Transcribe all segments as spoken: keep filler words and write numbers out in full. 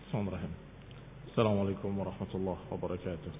Bismillahirrahmanirrahim. Assalamualaikum warahmatullahi wabarakatuh.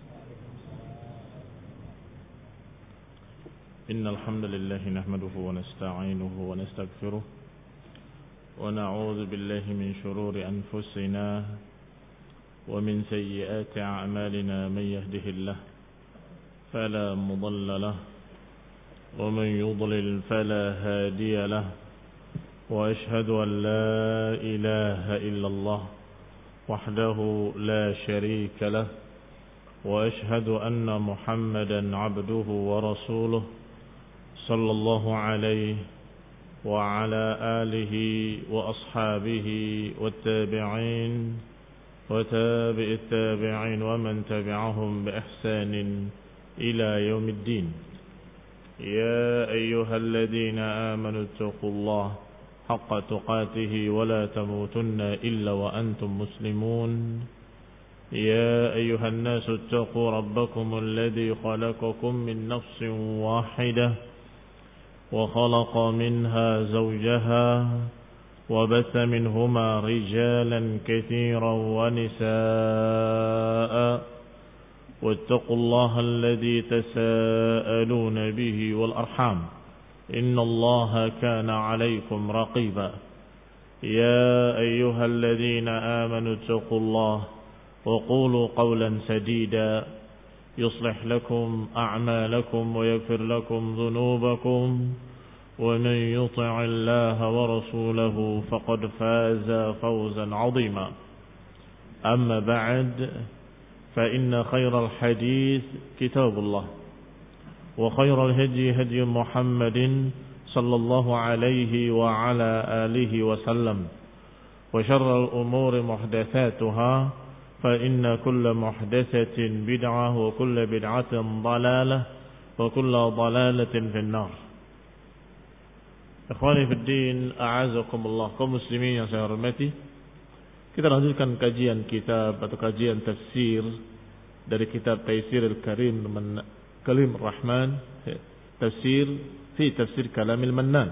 Innal hamdalillah nahmaduhu wa nasta'inuhu wa nastaghfiruh wa na'udzu billahi min shururi anfusina wa min sayyiati a'malina man yahdihillahu fala mudilla lahu wa man yudlil fala hadiya lahu wa ashhadu an la ilaha illallah وحده لا شريك له وأشهد أن محمدا عبده ورسوله صلى الله عليه وعلى آله وأصحابه والتابعين وتابع التابعين ومن تبعهم بإحسان إلى يوم الدين. يا أيها الذين آمنوا اتقوا الله حق تقاته ولا تموتن إلا وأنتم مسلمون. يا أيها الناس اتقوا ربكم الذي خلقكم من نفس واحدة وخلق منها زوجها وبث منهما رجالا كثيرا ونساء واتقوا الله الذي تساءلون به والأرحام إن الله كان عليكم رقيبا. يا أيها الذين آمنوا اتقوا الله وقولوا قولا سديدا يصلح لكم أعمالكم ويغفر لكم ذنوبكم ومن يطع الله ورسوله فقد فاز فوزا عظيما. أما بعد فإن خير الحديث كتاب الله وخير الهدي هدي محمد صلى الله عليه وعلى آله وسلم وشر الأمور محدثاتها فإن كل محدثة بدعة وكل بدعة ضلالة وكل ضلالة في النار. Ikhwani fi din, a'azakumullah, kaum muslimin yang saya hormati. Kita lanjutkan kajian kitab atau kajian tafsir dari kitab Taisirul Karim Kalim Rahman, tafsir fi tafsir Kalamil Mannan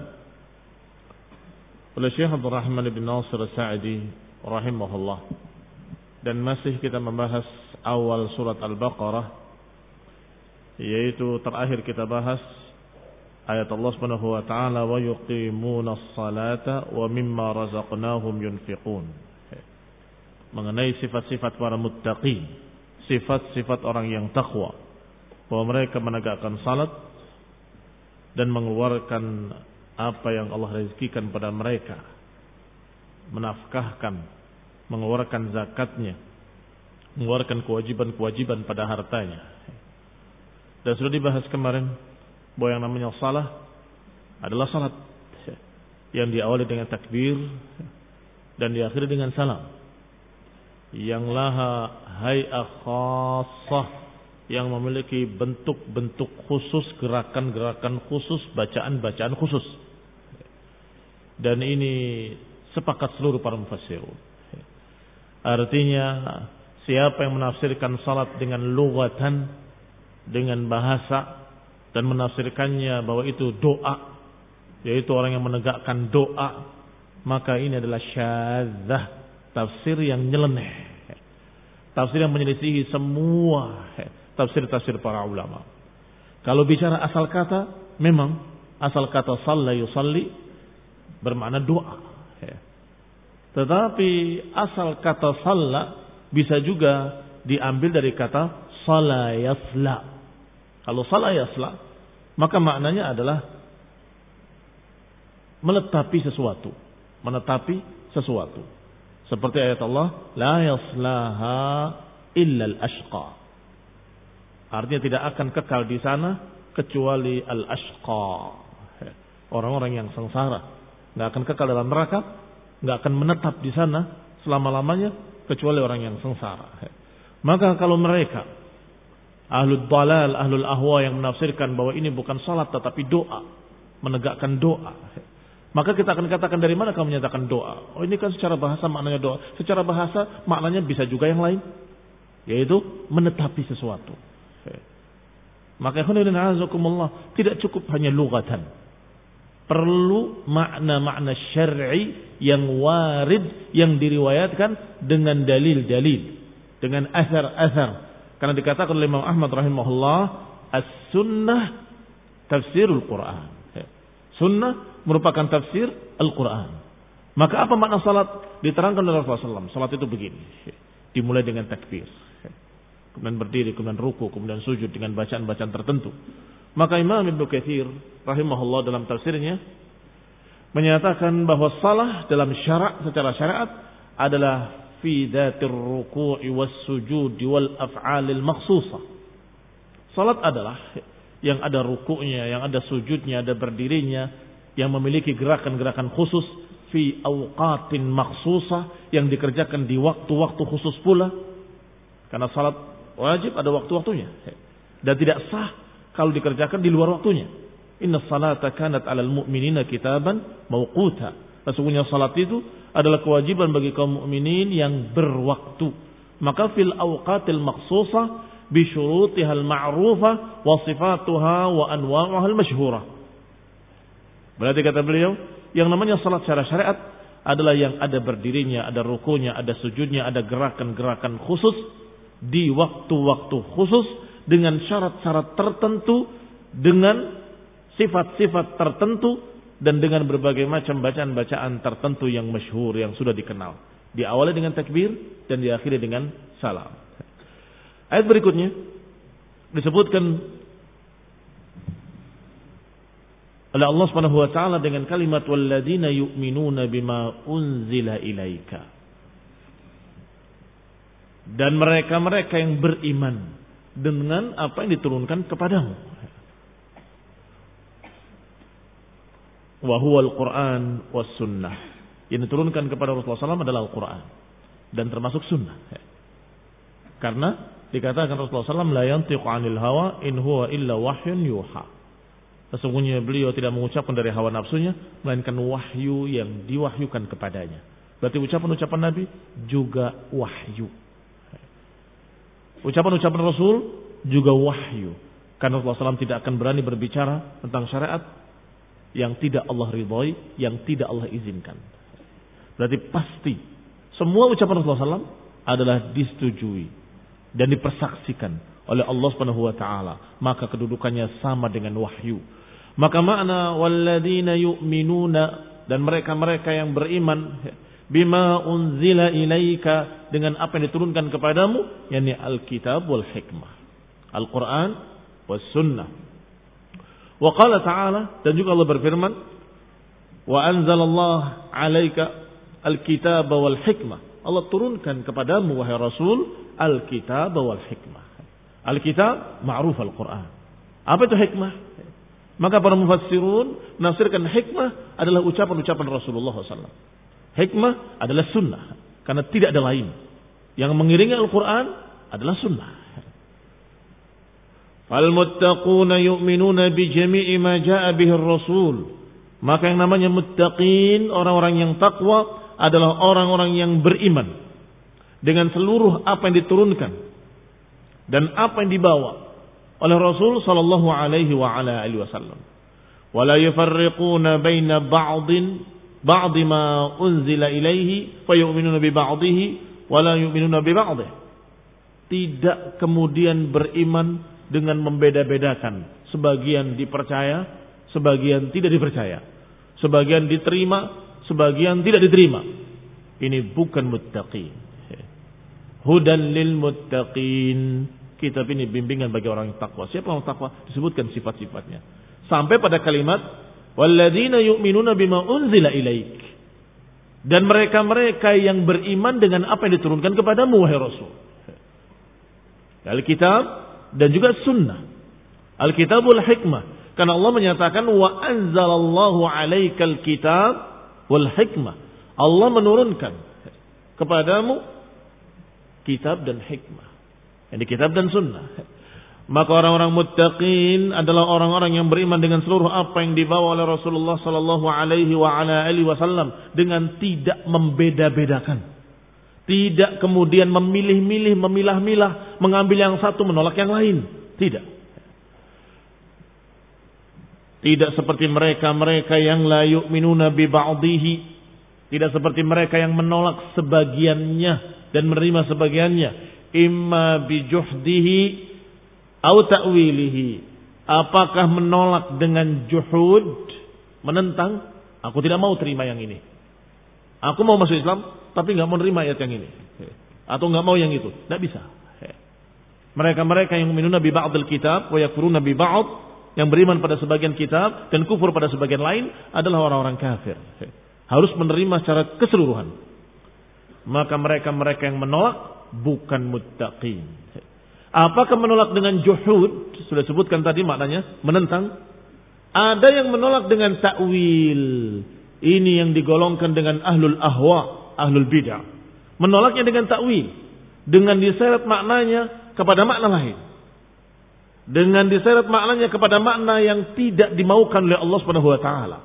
oleh Syekh Abdul Rahman bin Nasir As-Sa'di rahimahullah. Dan masih kita membahas awal surat Al-Baqarah, yaitu terakhir kita bahas ayat Allah Subhanahu wa taala wa yuqimunas salata wa mimma razaqnahum yunfiqun, mengenai sifat-sifat para muttaqin, sifat-sifat orang yang takwa, bahwa mereka menegakkan salat dan mengeluarkan apa yang Allah rezekikan pada mereka, menafkahkan, mengeluarkan zakatnya, mengeluarkan kewajiban-kewajiban pada hartanya. Dan sudah dibahas kemarin bahwa yang namanya salat adalah salat yang diawali dengan takbir dan diakhiri dengan salam, yang laha hay'ah khassah, yang memiliki bentuk-bentuk khusus, gerakan-gerakan khusus, bacaan-bacaan khusus. Dan ini sepakat seluruh para mufassirun. Artinya siapa yang menafsirkan salat dengan lughatan, dengan bahasa, dan menafsirkannya bahwa itu doa, yaitu orang yang menegakkan doa, maka ini adalah syadzah, tafsir yang nyeleneh, tafsir yang menyelisihi semua tafsir-tafsir para ulama. Kalau bicara asal kata, memang asal kata shalla yusalli bermakna doa. Tetapi asal kata shalla bisa juga diambil dari kata shalla yasla. Kalau shalla yasla, maka maknanya adalah menetapi sesuatu, menetapi sesuatu. Seperti ayat Allah, la yaslaha illa al-ashqa. Artinya tidak akan kekal di sana kecuali al-ashqa, orang-orang yang sengsara. Tidak akan kekal dalam neraka, tidak akan menetap di sana selama-lamanya kecuali orang yang sengsara. Maka kalau mereka ahlul dalal, ahlul ahwa yang menafsirkan bahwa ini bukan salat tetapi doa, menegakkan doa, maka kita akan katakan, dari mana kamu menyatakan doa? Oh, ini kan secara bahasa maknanya doa. Secara bahasa maknanya bisa juga yang lain, yaitu menetapi sesuatu. Maka tidak cukup hanya lughatan. Perlu makna-makna syar'i yang warid, yang diriwayatkan dengan dalil-dalil, dengan asar-asar. Karena dikatakan oleh Imam Ahmad rahimahullah, as-sunnah tafsirul Quran. Sunnah merupakan tafsir Al-Quran. Maka apa makna salat? Diterangkan oleh Rasulullah shallallahu alaihi wasallam. Salat itu begini. Dimulai dengan takbir. Kemudian berdiri, kemudian ruku, kemudian sujud dengan bacaan-bacaan tertentu. Maka Imam Ibnu Katsir rahimahullah dalam tafsirnya menyatakan bahwa salah dalam syarak, secara syariat adalah fi dzatir ruku'i was sujudi wal af'alil makhsusah. Salat adalah yang ada ruku'nya, yang ada sujudnya, ada berdirinya, yang memiliki gerakan-gerakan khusus fi awqatin makhsusah, yang dikerjakan di waktu-waktu khusus pula. Karena salat wajib ada waktu-waktunya dan tidak sah kalau dikerjakan di luar waktunya. Inna salata kanat 'alal mu'minina kitaban mawquta. Sesungguhnya salat itu adalah kewajiban bagi kaum mukminin yang berwaktu. Maka fil awqatil makhsusah bi syurutiha al-ma'rufah wa sifatuha wa anwa'uha al-masyhurah. Berarti kata beliau, yang namanya salat secara syariat adalah yang ada berdirinya, ada rukunya, ada sujudnya, ada gerakan-gerakan khusus di waktu-waktu khusus dengan syarat-syarat tertentu, dengan sifat-sifat tertentu, dan dengan berbagai macam bacaan-bacaan tertentu yang masyhur, yang sudah dikenal. Diawali dengan takbir dan diakhiri dengan salam. Ayat berikutnya disebutkan oleh Allah Subhanahu wa taala dengan kalimat walladzina yu'minuna bima unzila ilaika. Dan mereka-mereka yang beriman dengan apa yang diturunkan kepadamu. Wa huwal Qur'an was sunnah. Yang diturunkan kepada Rasulullah sallallahu alaihi wasallam adalah Al-Qur'an dan termasuk sunnah. Karena dikatakan Rasulullah sallallahu alaihi wasallam la yantiqu 'anil hawa in huwa illa wahyun yuha. Sesungguhnya beliau tidak mengucapkan dari hawa nafsunya, melainkan wahyu yang diwahyukan kepadanya. Berarti ucapan-ucapan Nabi juga wahyu. Ucapan-ucapan Rasul juga wahyu. Karena Rasulullah sallallahu alaihi wasallam tidak akan berani berbicara tentang syariat yang tidak Allah ridhoi, yang tidak Allah izinkan. Berarti pasti semua ucapan Rasulullah sallallahu alaihi wasallam adalah disetujui dan dipersaksikan oleh Allah Subhanahu wa taala, maka kedudukannya sama dengan wahyu. Maka makna walladzina yu'minuna, dan mereka-mereka yang beriman bima unzila ilaika, dengan apa yang diturunkan kepadamu, yakni alkitab wal hikmah, Al-Qur'an was sunnah. Wa qala ta'ala, dan juga Allah berfirman, wa anzalallahu alaika alkitab wal hikmah. Allah turunkan kepadamu wahai Rasul alkitab wal hikmah. Alkitab ma'ruf Al-Quran. Apa itu hikmah? Maka para mufassirun menafsirkan hikmah adalah ucapan-ucapan Rasulullah sallallahu alaihi wasallam. Hikmah adalah sunnah, karena tidak ada lain. Yang mengiringi Al-Quran adalah sunnah. Fal muttaquna yu'minuna bi jami'i ma jaa'a bihi ar-rasul. Maka yang namanya muttaqin, orang-orang yang takwa, adalah orang-orang yang beriman dengan seluruh apa yang diturunkan dan apa yang dibawa oleh Rasul sallallahu alaihi wa ala alihi wasallam. Wa la yufarriquna baina ba'din ba'd ma unzila ilaihi fa yu'minuna bi ba'dihi wa la yu'minuna bi ba'dihi. Tidak kemudian beriman dengan membeda-bedakan, sebagian dipercaya, sebagian tidak dipercaya, sebagian diterima, sebagian tidak diterima. Ini bukan muttaqin. Hudan lil muttaqin. Kitab ini bimbingan bagi orang yang takwa. Siapa orang takwa? Disebutkan sifat-sifatnya. Sampai pada kalimat walladzina yu'minuna bima unzila ilaik. Dan mereka-mereka yang beriman dengan apa yang diturunkan kepadamu wahai Rasul. Alkitab dan juga sunnah. Alkitabul hikmah. Karena Allah menyatakan wa anzalallahu alaikal kitab wal hikmah. Allah menurunkan kepadamu kitab dan hikmah. Ini kitab dan sunnah. Maka orang-orang muttaqin adalah orang-orang yang beriman dengan seluruh apa yang dibawa oleh Rasulullah sallallahu alaihi wa ala alihi wasallam, dengan tidak membeda-bedakan. Tidak kemudian memilih-milih, memilah-milah, mengambil yang satu menolak yang lain. Tidak. Tidak seperti mereka-mereka yang la yu'minuna bi ba'dihi. Tidak seperti mereka yang menolak sebagiannya dan menerima sebagiannya. Imma bi juhdihi au ta'wilihi. Apakah menolak dengan juhud, menentang, aku tidak mau terima yang ini. Aku mau masuk Islam tapi enggak mau terima ayat yang ini. Atau enggak mau yang itu. Tidak bisa. Mereka-mereka yang yu'minuna bi ba'dil kitab wa yakfuruna bi ba'd, yang beriman pada sebagian kitab dan kufur pada sebagian lain adalah orang-orang kafir. Harus menerima secara keseluruhan. Maka mereka-mereka yang menolak bukan muttaqin. Apakah menolak dengan juhud? Sudah sebutkan tadi maknanya, menentang. Ada yang menolak dengan ta'wil. Ini yang digolongkan dengan ahlul ahwa, ahlul bid'ah. Menolaknya dengan ta'wil, dengan diseret maknanya kepada makna lain. Dengan diseret maknanya kepada makna yang tidak dimaukan oleh Allah Subhanahu wa taala.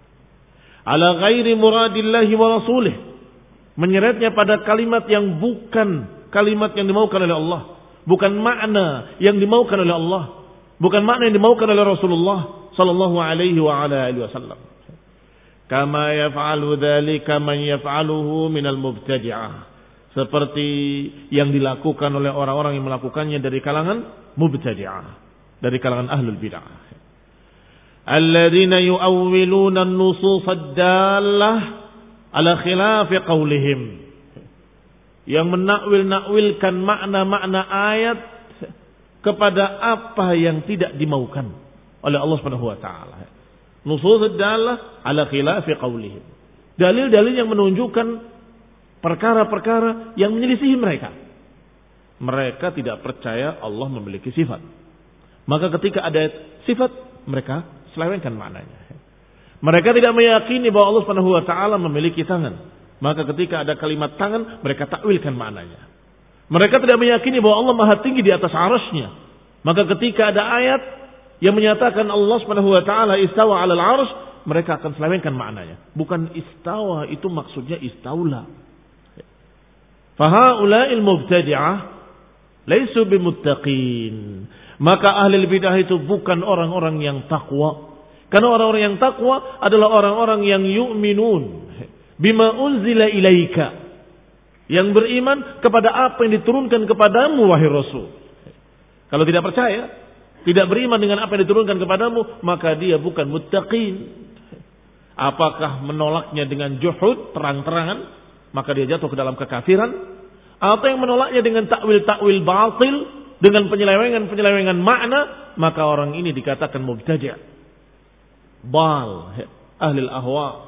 Ala ghairi muradillahi wa rasulih. Menyeretnya pada kalimat yang bukan kalimat yang dimaukan oleh Allah, bukan makna yang dimaukan oleh Allah, bukan makna yang dimaukan oleh Rasulullah sallallahu alaihi wa ala alihi wasallam. Kama yaf'alu dzalika man yaf'aluhu minal mubtadi'ah. Seperti yang dilakukan oleh orang-orang yang melakukannya dari kalangan mubtadi'ah, dari kalangan ahlul bid'ah. Alladzina yu'awwiluna an-nusus ad-dallah ala khilafi qawlihim. Yang menakwil-nakwilkan makna-makna ayat kepada apa yang tidak dimaukan oleh Allah Subhanahu wa taala. Nusus ad-dallah ala khilafi qawlihim. Dalil-dalil yang menunjukkan perkara-perkara yang menyelisihi mereka. Mereka tidak percaya Allah memiliki sifat. Maka ketika ada sifat, mereka selewengkan maknanya. Mereka tidak meyakini bahwa Allah Subhanahu wa taala memiliki tangan. Maka ketika ada kalimat tangan, mereka takwilkan maknanya. Mereka tidak meyakini bahwa Allah Maha tinggi di atas arasy-Nya. Maka ketika ada ayat yang menyatakan Allah Subhanahu wa taala istawa 'alal 'arsy, mereka akan selewengkan maknanya. Bukan istawa itu maksudnya istaula. Fahaula'il mubtadi'ah laisu bimuttaqin. Maka ahli bidah itu bukan orang-orang yang takwa. Karena orang-orang yang takwa adalah orang-orang yang yu'minun bima unzila ilaika, yang beriman kepada apa yang diturunkan kepadamu wahai Rasul. Kalau tidak percaya, tidak beriman dengan apa yang diturunkan kepadamu, maka dia bukan muttaqin. Apakah menolaknya dengan juhud, terang-terangan, maka dia jatuh ke dalam kekafiran, atau yang menolaknya dengan takwil-takwil batil, dengan penyelewengan-penyelewengan makna, maka orang ini dikatakan mubtadi', bal, ahli al-ahwa.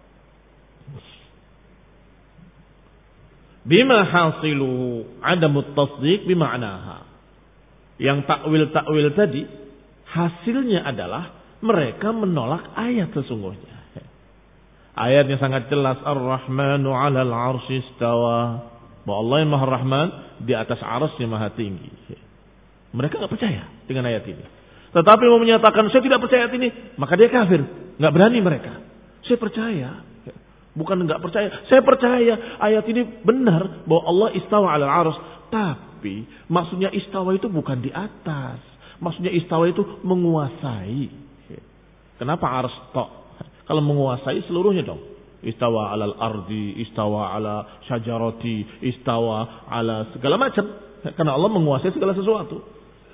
Bima hasilu adamut tasdiq bima'naha. Yang takwil-takwil tadi hasilnya adalah mereka menolak ayat sesungguhnya. Ayatnya sangat jelas, Ar-Rahmanu 'alal 'arsy istawa. Bahwa Allah yang Maha Rahman di atas arasy Maha tinggi. Mereka enggak percaya dengan ayat ini. Tetapi mau menyatakan saya tidak percaya ayat ini, maka dia kafir. Enggak berani mereka. Saya percaya. Bukan enggak percaya. Saya percaya ayat ini benar bahwa Allah istawa 'alal 'arsy. Tapi maksudnya istawa itu bukan di atas. Maksudnya istawa itu menguasai. Kenapa 'arsy tok? Kalau menguasai seluruhnya dong. Istawa 'alal ardi, istawa 'ala syajarati, istawa 'ala segala macam. Karena Allah menguasai segala sesuatu.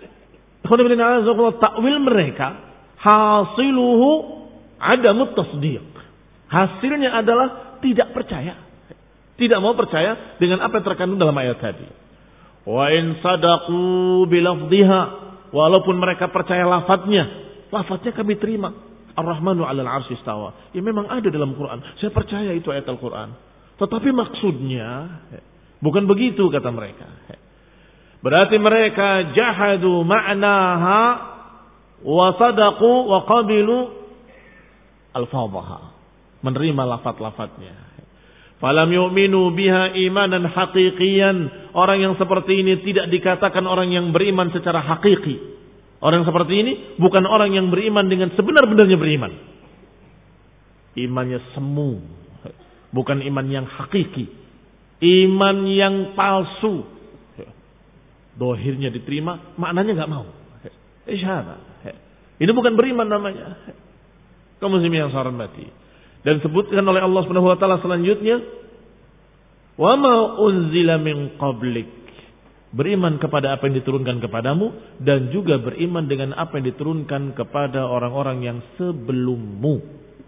Takwil mereka hasiluhu adamut tasdiq. Hasilnya adalah tidak percaya. Tidak mau percaya dengan apa yang terkandung dalam ayat tadi. Wa in sadaqu bilafdhiha. Walaupun mereka percaya lafadznya. Lafadznya kami terima. Ar-Rahmanu 'alal 'arsy istawa. Ya memang ada dalam Quran. Saya percaya itu ayat Al-Quran. Tetapi maksudnya bukan begitu kata mereka. Berarti mereka jahadu ma'naha wa sadaqu wa qabilu al-fadhaha. Menerima lafaz-lafaznya. Falam yu'minu biha imanan haqiqiyan. Orang yang seperti ini tidak dikatakan orang yang beriman secara hakiki. Orang seperti ini bukan orang yang beriman dengan sebenar-benarnya beriman. Imannya semu. Bukan iman yang hakiki. Iman yang palsu. Dohirnya diterima, maknanya enggak mau. Isyhad. Ini bukan beriman namanya. Kaum muslimin yang saya hormati. Dan sebutkan oleh Allah Subhanahu wa taala selanjutnya, "Wa ma unzila min qablik." Beriman kepada apa yang diturunkan kepadamu dan juga beriman dengan apa yang diturunkan kepada orang-orang yang sebelummu.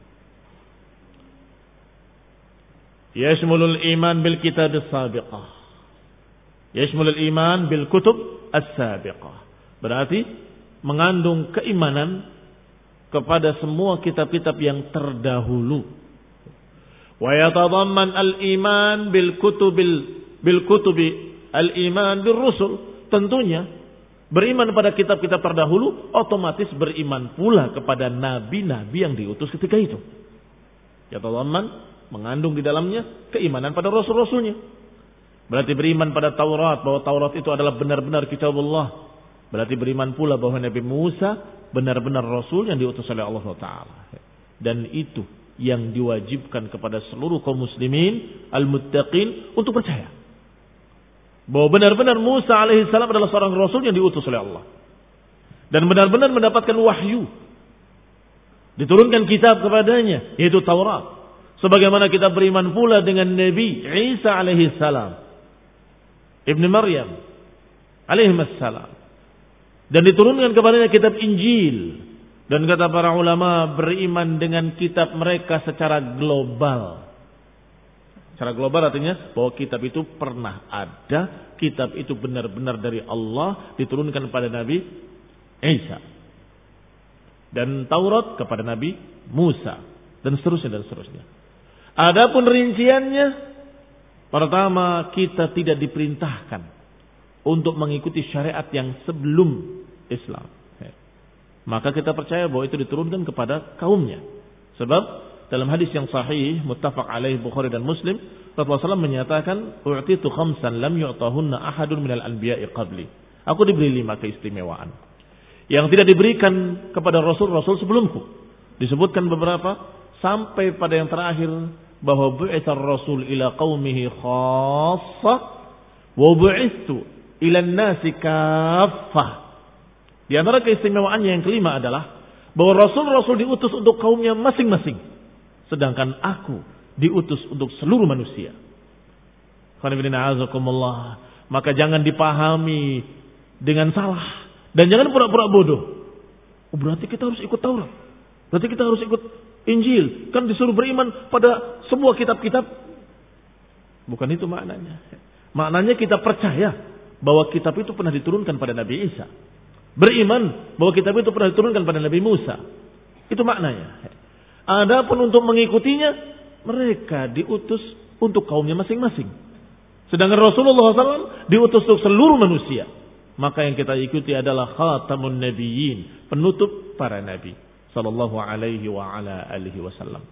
Yashmulul iman bil kitab as-sabiqah. Yashmulul iman bil kutub as-sabiqah. Berarti mengandung keimanan kepada semua kitab-kitab yang terdahulu. Wa yatadamman al-iman bil kutubil bil kutubi al-iman bil rusul. Tentunya beriman pada kitab-kitab terdahulu otomatis beriman pula kepada nabi-nabi yang diutus ketika itu. Yatadamman mengandung di dalamnya keimanan pada rasul-rasulnya. Berarti beriman pada Taurat, bahwa Taurat itu adalah benar-benar kitabullah. Berarti beriman pula bahwa Nabi Musa benar-benar rasul yang diutus oleh Allah Taala. Dan itu yang diwajibkan kepada seluruh kaum muslimin al-muttaqin untuk percaya. Bahwa benar-benar Musa alaihissalam adalah seorang rasul yang diutus oleh Allah. Dan benar-benar mendapatkan wahyu. Diturunkan kitab kepadanya, yaitu Taurat. Sebagaimana kita beriman pula dengan Nabi Isa alaihissalam, Ibnu Maryam alaihissalam. Dan diturunkan kepadanya kitab Injil. Dan kata para ulama, beriman dengan kitab mereka secara global. Secara global artinya bahwa kitab itu pernah ada, kitab itu benar-benar dari Allah, diturunkan kepada Nabi Isa. Dan Taurat kepada Nabi Musa. Dan seterusnya dan seterusnya. Adapun rinciannya, pertama kita tidak diperintahkan untuk mengikuti syariat yang sebelum Islam. Maka kita percaya bahwa itu diturunkan kepada kaumnya. Sebab dalam hadis yang sahih muttafaq alaih Bukhari dan Muslim, Rasulullah shallallahu alaihi wasallam menyatakan, "U'titu khamsan lam yu'tahunna ahadun minal anbiya'i qabli." Aku diberi lima keistimewaan yang tidak diberikan kepada rasul-rasul sebelumku. Disebutkan beberapa sampai pada yang terakhir, bahwa bu'itsar rasul ila qaumihi khassah wa bu'itsu ila an-nasi kaffah. Di antara keistimewaannya yang kelima adalah bahwa rasul-rasul diutus untuk kaumnya masing-masing, sedangkan aku diutus untuk seluruh manusia. Maka jangan dipahami dengan salah dan jangan pura-pura bodoh. Oh, berarti kita harus ikut Taurat. Berarti kita harus ikut Injil. Kan disuruh beriman pada semua kitab-kitab. Bukan itu maknanya. Maknanya kita percaya bahwa kitab itu pernah diturunkan pada Nabi Isa. Beriman bahwa kitab itu pernah diturunkan pada Nabi Musa. Itu maknanya. Adapun untuk mengikutinya, mereka diutus untuk kaumnya masing-masing. Sedangkan Rasulullah shallallahu alaihi wasallam diutus untuk seluruh manusia. Maka yang kita ikuti adalah khatamun nabiyyin, penutup para nabi. Sallallahu alaihi wa ala alihi wasallam.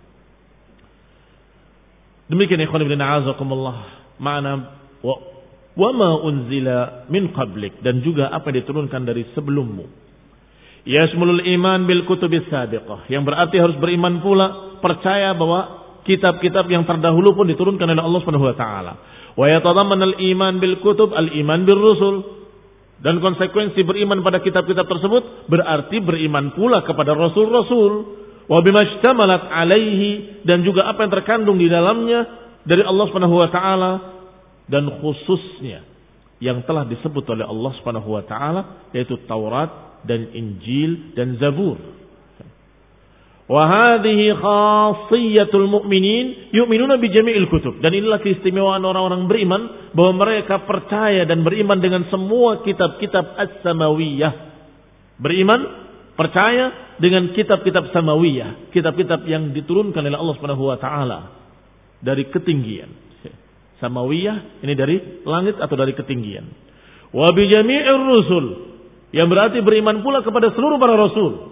Demikian ikhwan ibn a'azakumullah makna wa, wa ma unzila min qablik, dan juga apa yang diturunkan dari sebelummu. Yasmulul iman bil kutubis sabiqah, yang berarti harus beriman pula, percaya bahwa kitab-kitab yang terdahulu pun diturunkan oleh Allah Subhanahu wa taala. Wa yatadammanul iman bil kutub al iman bir rusul. Dan konsekuensi beriman pada kitab-kitab tersebut berarti beriman pula kepada rasul-rasul. Wa bimashtamalat alaihi, dan juga apa yang terkandung di dalamnya dari Allah Subhanahu wa taala, dan khususnya yang telah disebut oleh Allah Subhanahu wa taala, yaitu Taurat dan Injil dan Zabur. Wa hadhihi khasiyyatul mu'minin yu'minuna bi jami'il kutub. Dan inilah keistimewaan orang-orang beriman, bahwa mereka percaya dan beriman dengan semua kitab-kitab as-samawiyah. Beriman, percaya dengan kitab-kitab samawiyah, kitab-kitab yang diturunkan oleh Allah Subhanahu wa taala dari ketinggian. Samawiyah ini dari langit atau dari ketinggian. Wa bi jami'ir rusul, yang berarti beriman pula kepada seluruh para rasul.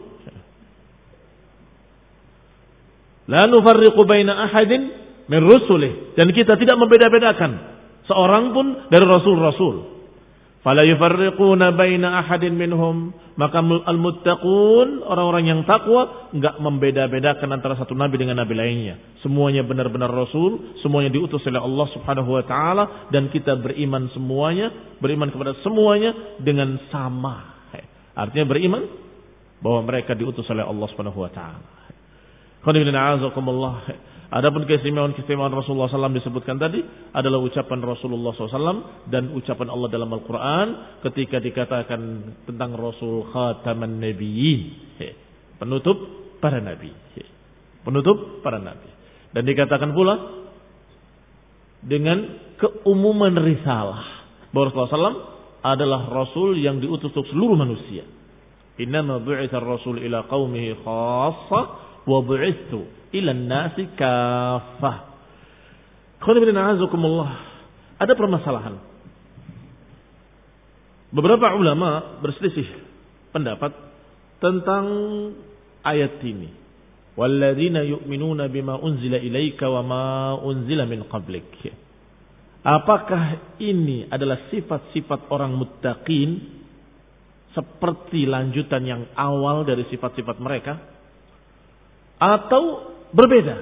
La nufarriqu baina ahadin min rusulih, dan kita tidak membeda-bedakan seorang pun dari rasul-rasul. Fala yufarriquna baina ahadin minhum, maka al-muttaqun, orang-orang yang takwa, enggak membeda-bedakan antara satu nabi dengan nabi lainnya. Semuanya benar-benar rasul, semuanya diutus oleh Allah Subhanahu wa taala, dan kita beriman semuanya, beriman kepada semuanya dengan sama. Artinya beriman bahwa mereka diutus oleh Allah Subhanahu wa taala. Adapun keistimewaan-keistimewaan Rasulullah shallallahu alaihi wasallam disebutkan tadi adalah ucapan Rasulullah shallallahu alaihi wasallam dan ucapan Allah dalam Al-Quran ketika dikatakan tentang Rasul khataman nabiyyin, penutup para nabi, penutup para nabi. Dan dikatakan pula dengan keumuman risalah bahwa Rasulullah shallallahu alaihi wasallam adalah Rasul yang diutus untuk seluruh manusia. Innama bu'itsa ar-rasul ila qaumihi khassa wa bu'itsu ila an-nasi kaffah. Ada permasalahan. Beberapa ulama berselisih pendapat tentang ayat ini. Walladzina yu'minuna bima unzila ilaika wa ma unzila min qablik. Apakah ini adalah sifat-sifat orang muttaqin seperti lanjutan yang awal dari sifat-sifat mereka, atau berbeda?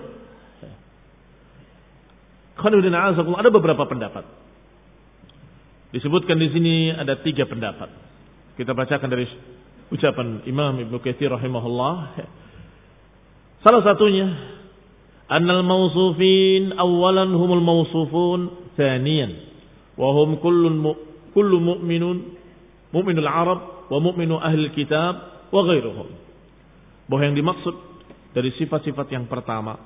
Ada beberapa pendapat. Disebutkan di sini ada tiga pendapat. Kita bacakan dari ucapan Imam Ibnu Katsir rahimahullah. Salah satunya, annal mawsufin awalan humul mawsufun thaniyan, wa hum kullun mu, kullu mu'minun mu'minul Arab wa mu'minu ahli kitab wa ghairuhum. Bahwa yang dimaksud dari sifat-sifat yang pertama,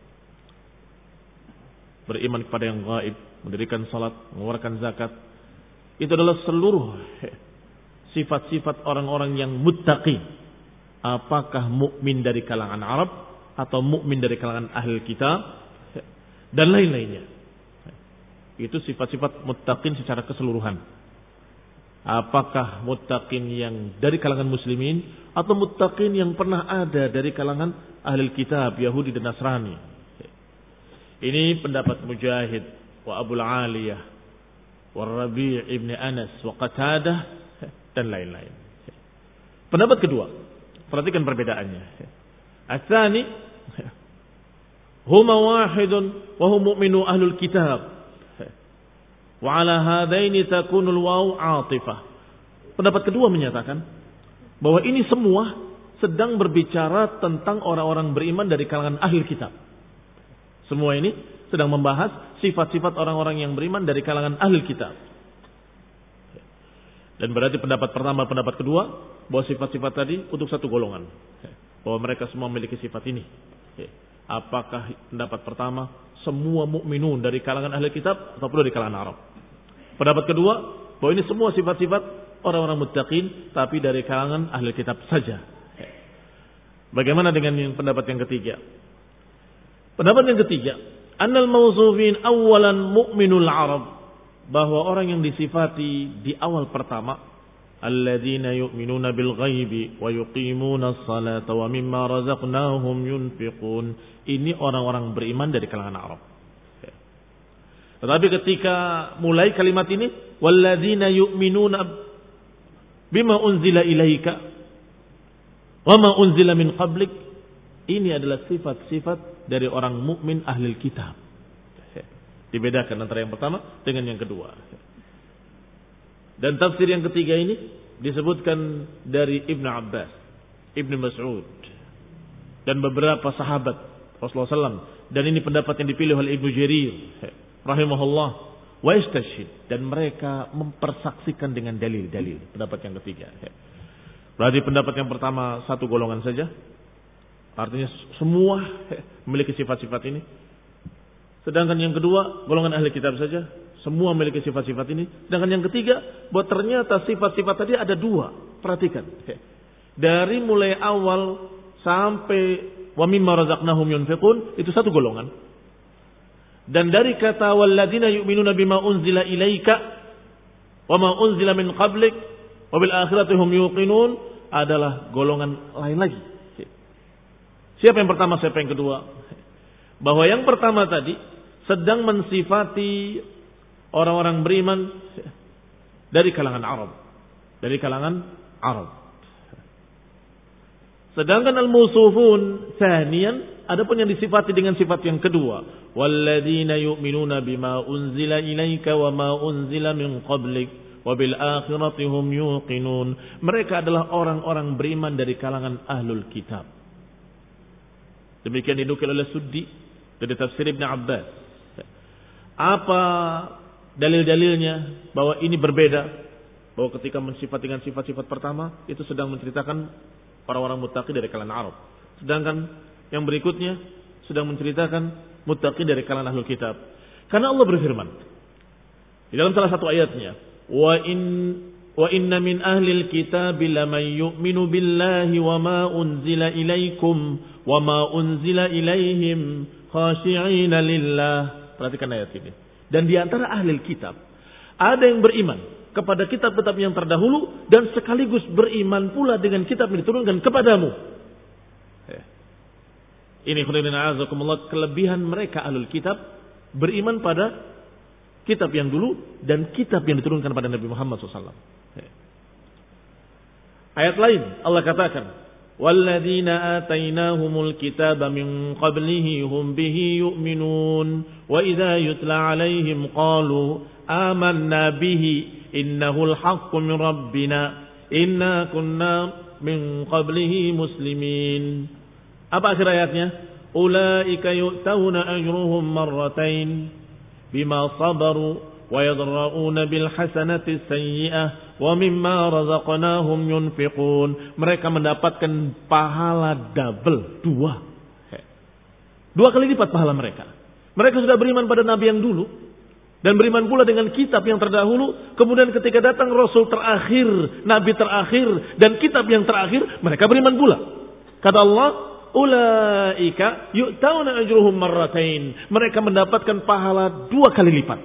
beriman kepada yang gaib, mendirikan salat, mengeluarkan zakat, itu adalah seluruh sifat-sifat orang-orang yang muttaqin. Apakah mukmin dari kalangan Arab atau mukmin dari kalangan ahli kitab dan lain-lainnya. Itu sifat-sifat muttaqin secara keseluruhan. Apakah muttaqin yang dari kalangan muslimin atau muttaqin yang pernah ada dari kalangan ahli kitab, Yahudi dan Nasrani. Ini pendapat Mujahid wa Abu Aliyah wa Rabi' ibn Anas wa Qatadah dan lain-lain. Pendapat kedua, perhatikan perbedaannya. Ats-tsani huma wahidun wa hum mu'minu ahlul kitab. Wa ala hadaini takunul waw 'atifah. Pendapat kedua menyatakan bahwa ini semua sedang berbicara tentang orang-orang beriman dari kalangan ahli kitab. Semua ini sedang membahas sifat-sifat orang-orang yang beriman dari kalangan ahli kitab. Dan berarti pendapat pertama, pendapat kedua, bahwa sifat-sifat tadi untuk satu golongan, bahwa mereka semua memiliki sifat ini. Apakah pendapat pertama semua mukminun dari kalangan ahli kitab ataupun dari kalangan Arab? Pendapat kedua, bahwa ini semua sifat-sifat orang-orang muttaqin tapi dari kalangan ahli kitab saja. Bagaimana dengan yang pendapat yang ketiga? Pendapat yang ketiga, annal mawsufin awalan mu'minul Arab, bahwa orang yang disifati di awal pertama, alladzina yu'minuna bil ghaibi wa yuqimuna as-salata wa mimma razaqnahum yunfiqun. Ini orang-orang beriman dari kalangan Arab. Tetapi ketika mulai kalimat ini, walladzina yu'minuna bima unzila ilaika wa ma unzila min qablik, ini adalah sifat-sifat dari orang mukmin ahli kitab. Dibedakan antara yang pertama dengan yang kedua. Dan tafsir yang ketiga ini disebutkan dari Ibnu Abbas, Ibnu Mas'ud dan beberapa sahabat Rasulullah shallallahu alaihi wasallam, dan ini pendapat yang dipilih oleh Ibnu Jarir rahimahullah wa istashhid, dan mereka mempersaksikan dengan dalil-dalil. Pendapat yang ketiga. Berarti pendapat yang pertama satu golongan saja, artinya semua memiliki sifat-sifat ini. Sedangkan yang kedua, golongan ahli kitab saja, semua memiliki sifat-sifat ini. Sedangkan yang ketiga, bahwa ternyata sifat-sifat tadi ada dua. Perhatikan. Dari mulai awal sampai wa mimma razaqnahum yunfiqun, itu satu golongan. Dan dari kata walladzina yu'minuna bima unzila ilaika wa ma unzila min qablik wa bil akhirati hum yuqinun, adalah golongan lain lagi. Siapa yang pertama, siapa yang kedua? Bahwa yang pertama tadi sedang mensifati orang-orang beriman dari kalangan Arab, dari kalangan Arab. Sedangkan al-mawsufun tsaniyan, adapun yang disifati dengan sifat yang kedua, walladzina yu'minuna bima unzila ilaika wa ma unzila min qablik wa bil akhirati hum yuqinun. Mereka adalah orang-orang beriman dari kalangan ahlul kitab. Demikian dinukil oleh Suddi dari tafsir Ibn Abbas. Apa dalil-dalilnya bahwa ini berbeda? Bahwa ketika mensifat dengan sifat-sifat pertama itu sedang menceritakan orang-orang muttaqi dari kalangan Arab. Sedangkan yang berikutnya sedang menceritakan muttaqi dari kalangan ahlul kitab. Karena Allah berfirman di dalam salah satu ayatnya, wa in wa inna min ahlil kitab laman yu'minu billahi wa ma unzila ilaikum wa ma unzila ilaihim khashi'ina lillah. Perhatikan ayat ini. Dan di antara ahlil kitab ada yang beriman kepada kitab-kitab yang terdahulu dan sekaligus beriman pula dengan kitab yang diturunkan kepadamu. Ini khairuddin azakumullah, kelebihan mereka ahlul kitab beriman pada kitab yang dulu dan kitab yang diturunkan pada Nabi Muhammad shallallahu alaihi wasallam. Ayat lain Allah katakan, walladzina atainahumul kitaba min qablihi hum bihi yu'minun wa idza yutla alaihim qalu amanna bihi innahul haqqu min rabbina inna kunna min qablihi muslimin. Apa akhir ayatnya? Ulaika yu'tawna ajruhum marratain bima sabaru wa yadra'una bil hasanati sayyi'ah wa mimma razaqnahum yunfiqun. Mereka mendapatkan pahala double, dua. Dua kali lipat pahala mereka. Mereka sudah beriman pada nabi yang dulu dan beriman pula dengan kitab yang terdahulu. Kemudian ketika datang rasul terakhir, nabi terakhir dan kitab yang terakhir, mereka beriman pula. Kata Allah, ulaika yu'tauna ajruhum marratain. Mereka mendapatkan pahala dua kali lipat.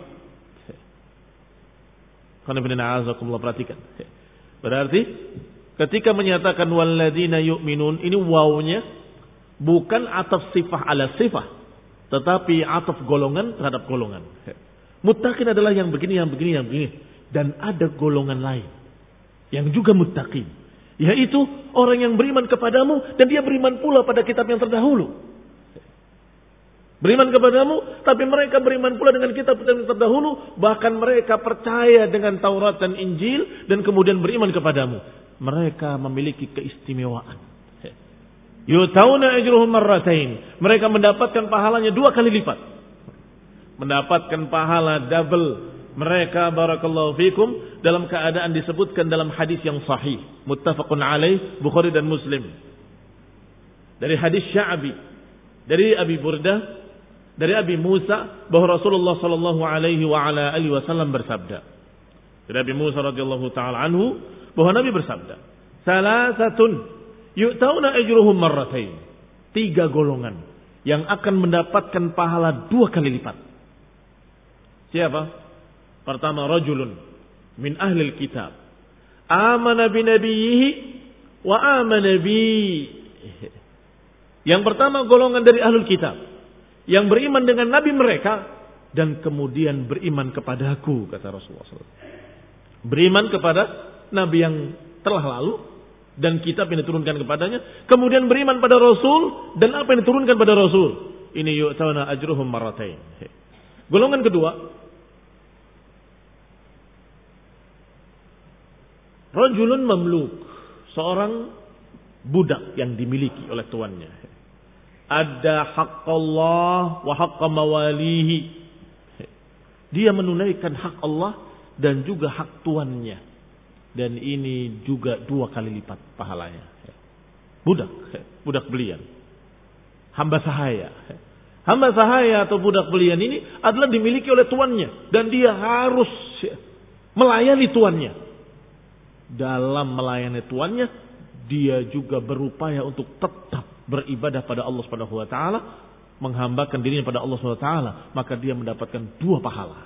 Karena benar azakumullah, perhatikan. Berarti ketika menyatakan walladzina yu'minun, ini wawnya bukan ataf sifah ala sifah, tetapi ataf golongan terhadap golongan. Muttaqin adalah yang begini, yang begini, yang begini. Dan ada golongan lain yang juga muttaqin, yaitu orang yang beriman kepadamu dan dia beriman pula pada kitab yang terdahulu. Beriman kepadamu, tapi mereka beriman pula dengan kitab yang terdahulu. Bahkan mereka percaya dengan Taurat dan Injil dan kemudian beriman kepadamu. Mereka memiliki keistimewaan. Yutawna ajruhum marratain. Mereka mendapatkan pahalanya dua kali lipat. Mendapatkan pahala double. Mereka barakallahu fikum dalam keadaan disebutkan dalam hadis yang sahih, muttafaqun alaih, Bukhari dan Muslim. Dari hadis Sya'bi, dari Abi Burdah, dari Abi Musa, bahwa Rasulullah sallallahu alaihi wa ala alihi wasallam bersabda. Dari Abi Musa radhiyallahu taala anhu, bahwa Nabi bersabda, "Salasatun yu'tauna ajruhum marratain." Tiga golongan yang akan mendapatkan pahala dua kali lipat. Siapa? Pertama, rajulun min ahlil kitab amana bi nabiyhi wa amana bi. Yang pertama golongan dari ahlul kitab yang beriman dengan nabi mereka dan kemudian beriman kepadaku, kata Rasulullah shallallahu alaihi wasallam. Beriman kepada nabi yang telah lalu dan kitab yang diturunkan kepadanya, kemudian beriman pada Rasul dan apa yang diturunkan pada Rasul. Ini yu'tawna ajruhum marratain. Golongan kedua, rajulun mamluk, seorang budak yang dimiliki oleh tuannya. Ada hak Allah wa hak mawalihi. Dia menunaikan hak Allah dan juga hak tuannya. Dan ini juga dua kali lipat pahalanya. Budak, budak belian, hamba sahaya. Hamba sahaya atau budak belian ini adalah dimiliki oleh tuannya dan dia harus melayani tuannya. Dalam melayani tuannya, dia juga berupaya untuk tetap beribadah pada Allah Subhanahu wa taala, menghambakan dirinya pada Allah Subhanahu wa taala, maka dia mendapatkan dua pahala.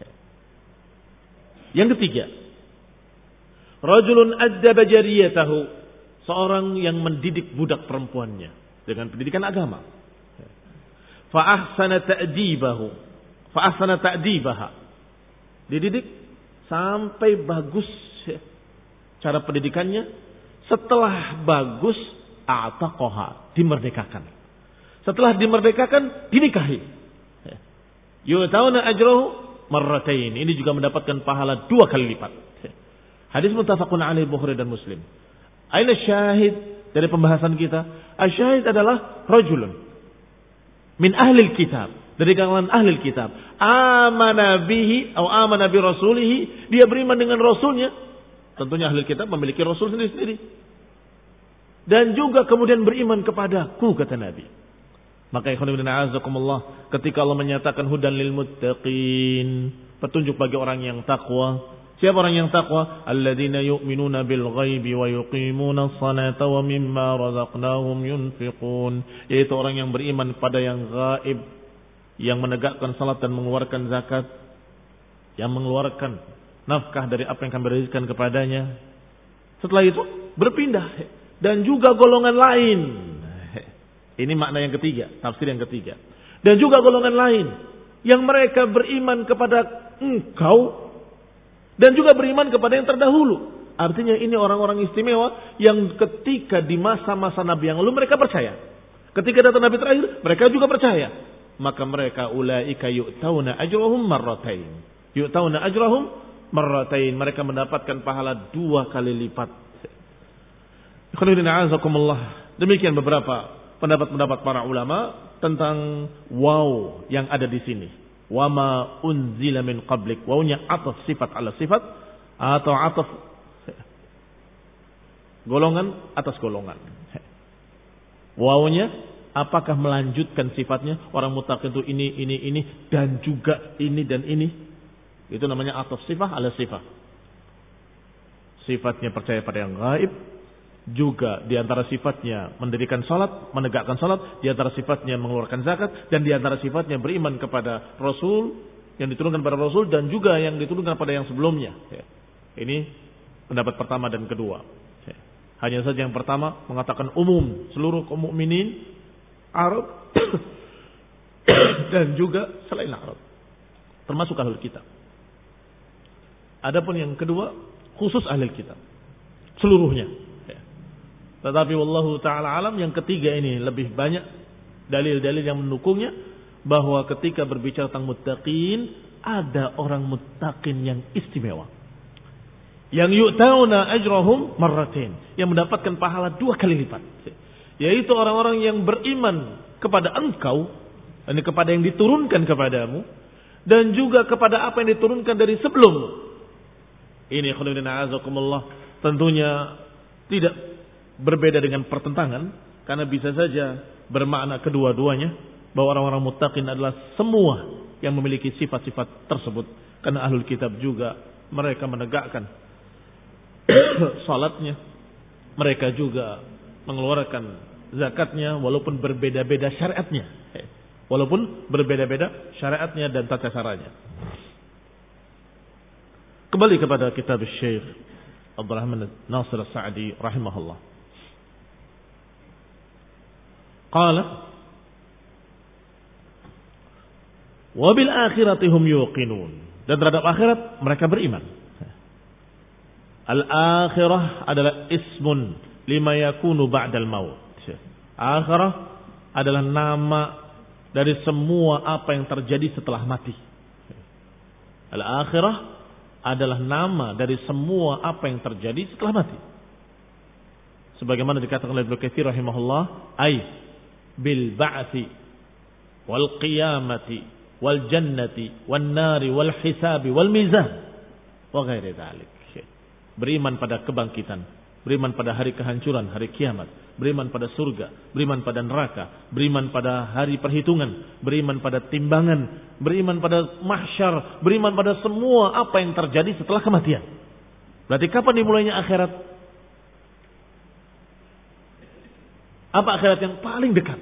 Yang ketiga, rajulun addaba jariyatahu, seorang yang mendidik budak perempuannya dengan pendidikan agama. Fa ahsana ta'dibahu, fa ahsana ta'dibaha. Dididik sampai bagus cara pendidikannya. Setelah bagus, a'taqaha, dimerdekakan. Setelah dimerdekakan, dinikahi. Yu'tawna ajrahu marratain. Ini juga mendapatkan pahala dua kali lipat. Hadis muttafaqun alaih, Bukhari dan Muslim. Aina syahid dari pembahasan kita? Asyahid adalah rajulun min ahlil kitab, dari kalangan ahlil kitab, amana bihi atau amana bi rasulihi, dia beriman dengan rasulnya. Tentunya ahlil kitab memiliki rasul sendiri-sendiri. Dan juga kemudian beriman kepadaku, kata Nabi. Maka ikhwan fillah a'azakumullah, ketika Allah menyatakan hudan lil muttaqin, petunjuk bagi orang yang takwa. Siapa orang yang takwa? Alladzina yu'minuna bil ghaibi wa yuqimuna as-salata wa mimma razaqnahum yunfiqun. Yaitu orang yang beriman pada yang gaib, yang menegakkan salat dan mengeluarkan zakat, yang mengeluarkan nafkah dari apa yang kami berikan kepadanya. Setelah itu berpindah dan juga golongan lain. Ini makna yang ketiga, tafsir yang ketiga. Dan juga golongan lain yang mereka beriman kepada engkau dan juga beriman kepada yang terdahulu. Artinya ini orang-orang istimewa yang ketika di masa-masa Nabi yang lalu mereka percaya. Ketika datang Nabi terakhir, mereka juga percaya. Maka mereka ulaika yu'tauna ajrahum marratain. Yu'tauna ajrahum marratain. Mereka mendapatkan pahala dua kali lipat. Demikian beberapa pendapat-pendapat para ulama tentang waw yang ada di sini. Wama unzila min qablik. Wawnya ataf sifat ala sifat atau ataf golongan atas golongan. Wawnya apakah melanjutkan sifatnya? Orang muttaqin itu ini, ini, ini dan juga ini dan ini. Itu namanya ataf sifat ala sifat. Sifatnya percaya pada yang gaib. Juga di antara sifatnya mendirikan salat, menegakkan salat, di antara sifatnya mengeluarkan zakat, dan di antara sifatnya beriman kepada Rasul yang diturunkan pada Rasul dan juga yang diturunkan pada yang sebelumnya. Ini pendapat pertama dan kedua. Hanya saja yang pertama mengatakan umum seluruh kaum mukminin Arab dan juga selain Arab, termasuk ahlul kitab. Adapun yang kedua khusus ahlul kitab seluruhnya. Tetapi wallahu ta'ala alam yang ketiga ini lebih banyak dalil-dalil yang mendukungnya bahwa ketika berbicara tentang muttaqin ada orang muttaqin yang istimewa. Yang yu'tauna ajrahum marratain, yang mendapatkan pahala dua kali lipat. Yaitu orang-orang yang beriman kepada engkau, dan kepada yang diturunkan kepadamu dan juga kepada apa yang diturunkan dari sebelum. Ini khairuddin azakumullah tentunya tidak berbeda dengan pertentangan, karena bisa saja bermakna kedua-duanya bahwa orang-orang muttaqin adalah semua yang memiliki sifat-sifat tersebut. Karena ahlul kitab juga mereka menegakkan salatnya, mereka juga mengeluarkan zakatnya walaupun berbeda-beda syariatnya. Walaupun berbeda-beda syariatnya dan tata caranya. Kembali kepada kitab Syekh Abdul Rahman Nasir As-Sa'di rahimahullah. Qala wa bil akhirati hum yuqinun, dan terhadap akhirat mereka beriman. Al akhirah adalah ismun lima yakunu ba'dal maut. Akhirah adalah nama dari semua apa yang terjadi setelah mati. Al akhirah adalah nama dari semua apa yang terjadi setelah mati. Sebagaimana dikatakan oleh Ibnu Katsir rahimahullah, ai bil ba'thi wal qiyamati wal jannati wan nari wal hisabi wal mizan wa ghairi dzalik. Beriman pada kebangkitan, beriman pada hari kehancuran, hari kiamat, beriman pada surga, beriman pada neraka, beriman pada hari perhitungan, beriman pada timbangan, beriman pada mahsyar, beriman pada semua apa yang terjadi setelah kematian. Berarti kapan dimulainya akhirat? Apa akhirat yang paling dekat?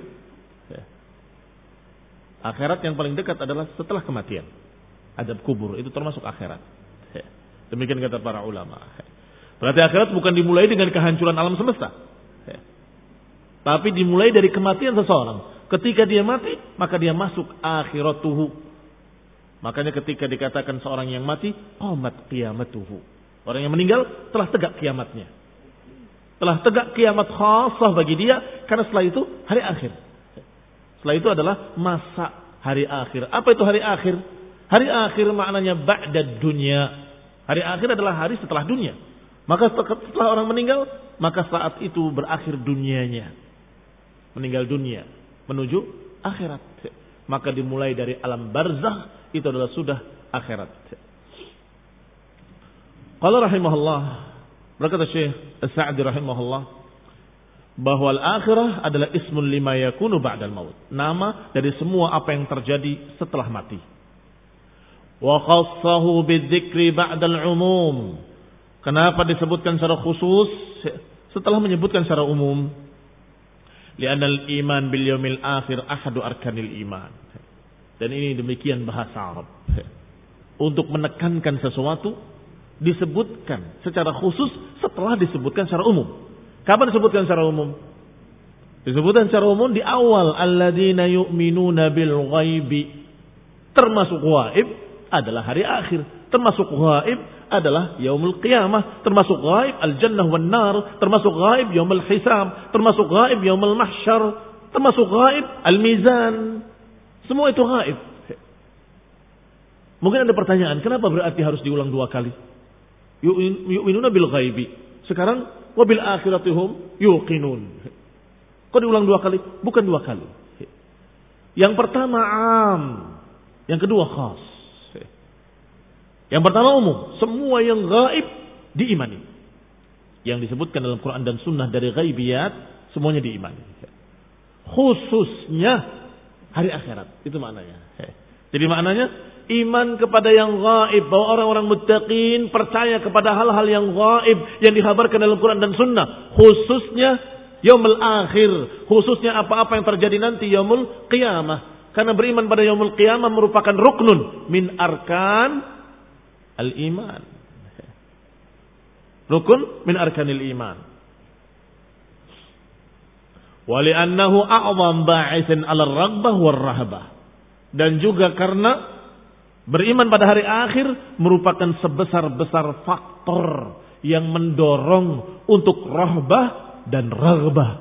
Akhirat yang paling dekat adalah setelah kematian. Adab kubur itu termasuk akhirat. Demikian kata para ulama. Berarti akhirat bukan dimulai dengan kehancuran alam semesta, tapi dimulai dari kematian seseorang. Ketika dia mati, maka dia masuk akhiratuhu. Makanya ketika dikatakan seorang yang mati, qamat qiyamatuhu. Orang yang meninggal telah tegak kiamatnya. Telah tegak kiamat khasah bagi dia, karena setelah itu hari akhir. Setelah itu adalah masa hari akhir. Apa itu hari akhir? Hari akhir maknanya ba'da dunya. Hari akhir adalah hari setelah dunia. Maka setelah orang meninggal, maka saat itu berakhir dunianya. Meninggal dunia, menuju akhirat. Maka dimulai dari alam barzakh, itu adalah sudah akhirat. Qala rahimahullah, berkata Syekh As-Sa'di rahimahullah, bahwa al-akhirah adalah ismun lima yakunu ba'dal maut. Nama dari semua apa yang terjadi setelah mati. Wa khassahu bidzikri ba'dal umum. Kenapa disebutkan secara khusus setelah menyebutkan secara umum? Li'anna al-iman bil yaumil akhir ahadu arkanil iman. Dan ini demikian bahasa Arab. Untuk menekankan sesuatu disebutkan secara khusus setelah disebutkan secara umum. Kapan disebutkan secara umum? Disebutkan secara umum di awal, alladzina yu'minuna bil ghaibi. Termasuk ghaib adalah hari akhir, termasuk ghaib adalah yaumul qiyamah, termasuk ghaib al-jannah wan nar, termasuk ghaib yaumul hisab, termasuk ghaib yaumul mahsyar, termasuk ghaib al-mizan. Semua itu ghaib. Mungkin ada pertanyaan, kenapa berarti harus diulang dua kali? Yu'minuna bil ghaibi. Sekarang wabil akhiratihum yuqinun. Kok diulang dua kali? Bukan dua kali. Yang pertama am, yang kedua khas. Yang pertama umum, semua yang gaib diimani. Yang disebutkan dalam Quran dan Sunnah dari ghaibiyat, semuanya diimani. Khususnya hari akhirat, itu maknanya. Jadi maknanya iman kepada yang gaib, bahwa orang-orang muttaqin percaya kepada hal-hal yang gaib yang dikhabarkan dalam Quran dan Sunnah, khususnya yaumul akhir, khususnya apa-apa yang terjadi nanti yaumul qiyamah. Karena beriman pada yaumul qiyamah merupakan ruknun min arkan al-iman. Rukun min arkanil iman. Wa li'annahu a'zam ba'itsin 'ala ar-raghbah war-rahbah. Dan juga karena beriman pada hari akhir merupakan sebesar-besar faktor yang mendorong untuk rahbah dan raghbah.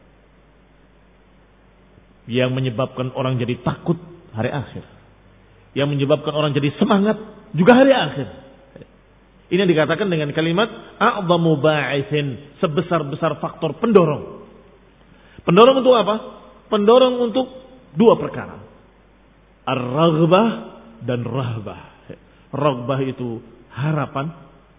Yang menyebabkan orang jadi takut hari akhir. Yang menyebabkan orang jadi semangat juga hari akhir. Ini yang dikatakan dengan kalimat a'zamu ba'itsin, sebesar-besar faktor pendorong. Pendorong untuk apa? Pendorong untuk dua perkara. Ar-raghbah dan rahbah. Raghbah itu harapan.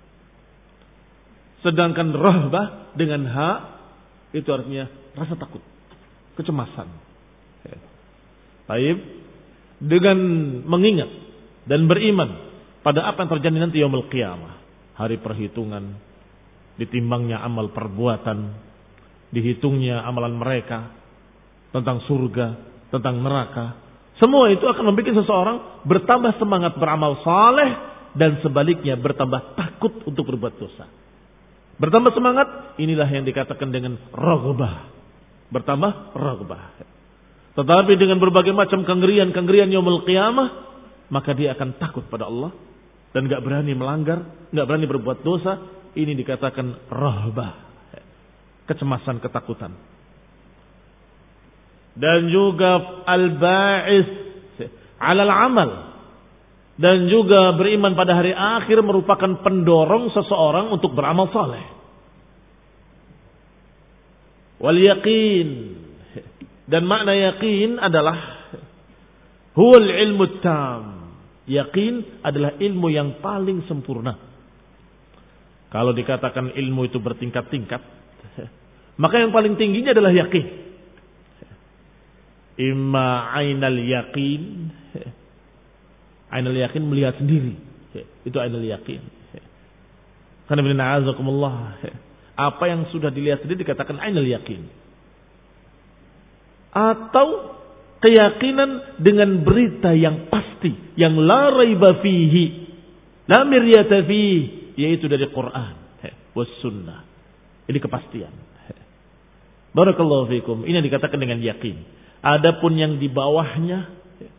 Sedangkan rahbah dengan ha itu artinya rasa takut, kecemasan. Baik, dengan mengingat dan beriman pada apa yang terjadi nanti yaumul qiyamah, hari perhitungan, ditimbangnya amal perbuatan, dihitungnya amalan mereka tentang surga, tentang neraka. Semua itu akan membuat seseorang bertambah semangat beramal saleh dan sebaliknya bertambah takut untuk berbuat dosa. Bertambah semangat, inilah yang dikatakan dengan raghbah. Bertambah raghbah. Tetapi dengan berbagai macam kengerian-kengerian yaumul qiyamah, maka dia akan takut pada Allah dan enggak berani melanggar, enggak berani berbuat dosa. Ini dikatakan rahbah. Kecemasan, ketakutan. Dan juga al-ba'is 'alal amal. Dan juga beriman pada hari akhir merupakan pendorong seseorang untuk beramal saleh. Wal yaqin. Dan makna yaqin adalah huwal ilmu tam. Yaqin adalah ilmu yang paling sempurna. Kalau dikatakan ilmu itu bertingkat-tingkat, maka yang paling tingginya adalah yaqin. Imma ainal yaqin. Ainal yaqin melihat sendiri. Itu ainal yaqin. Karena bin a'azakumullah. Apa yang sudah dilihat sendiri dikatakan ainal yaqin. Atau keyakinan dengan berita yang pasti, yang la raiba fihi, la miryata fihi, yaitu dari Quran was sunnah. Ini kepastian. Barakallahu fikum. Ini yang dikatakan dengan yakin. Adapun yang di bawahnya